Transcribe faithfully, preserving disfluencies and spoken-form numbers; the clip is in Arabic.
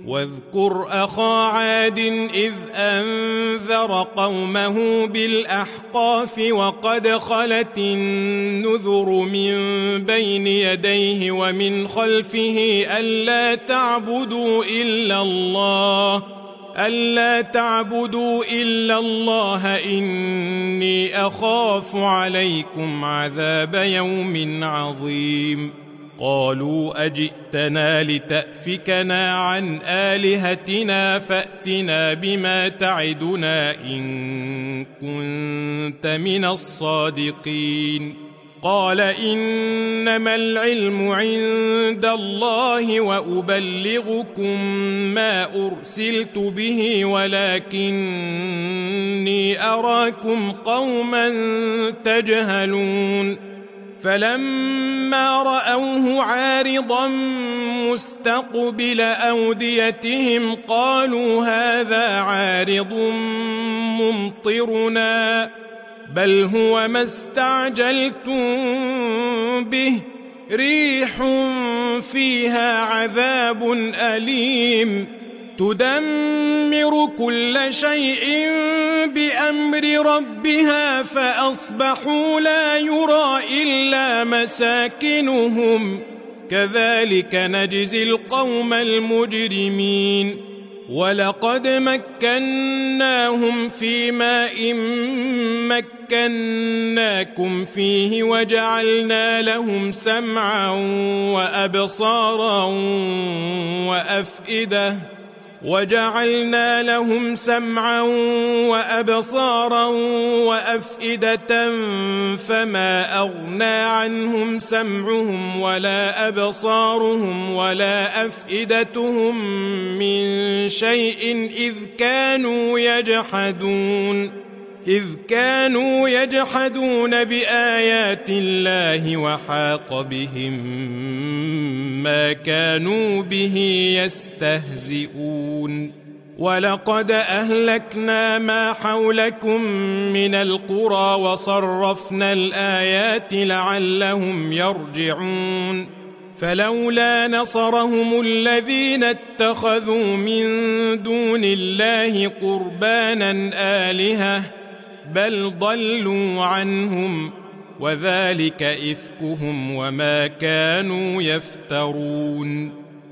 واذكر أخا عاد إذ أنذر قومه بالأحقاف وقد خلت النذر من بين يديه ومن خلفه ألا تعبدوا إلا الله ألا تعبدوا إلا الله إني أخاف عليكم عذاب يوم عظيم. قالوا أجئتنا لتأفكنا عن آلهتنا فأتنا بما تعدنا إن كنت من الصادقين. قال إنما العلم عند الله وأبلغكم ما أرسلت به ولكني أراكم قوما تجهلون. فلما رأوه عارضا مستقبل أوديتهم قالوا هذا عارض ممطرنا بل هو ما استعجلتم به ريح فيها عذاب أليم تدمر كل شيء بأمر ربها فأصبحوا لا يرى إلا مساكنهم كذلك نجزي القوم المجرمين. ولقد مكناهم في ماء مكناكم فيه وجعلنا لهم سمعا وأبصارا وأفئدة وجعلنا لهم سمعا وأبصارا وأفئدة فما أغنى عنهم سمعهم ولا أبصارهم ولا أفئدتهم من شيء إذ كانوا يجحدون إذ كانوا يجحدون بآيات الله وحاق بهم ما كانوا به يستهزئون. ولقد أهلكنا ما حولكم من القرى وصرفنا الآيات لعلهم يرجعون. فلولا نصرهم الذين اتخذوا من دون الله قربانا آلهة بل ضلوا عنهم وذلك إفكهم وما كانوا يفترون.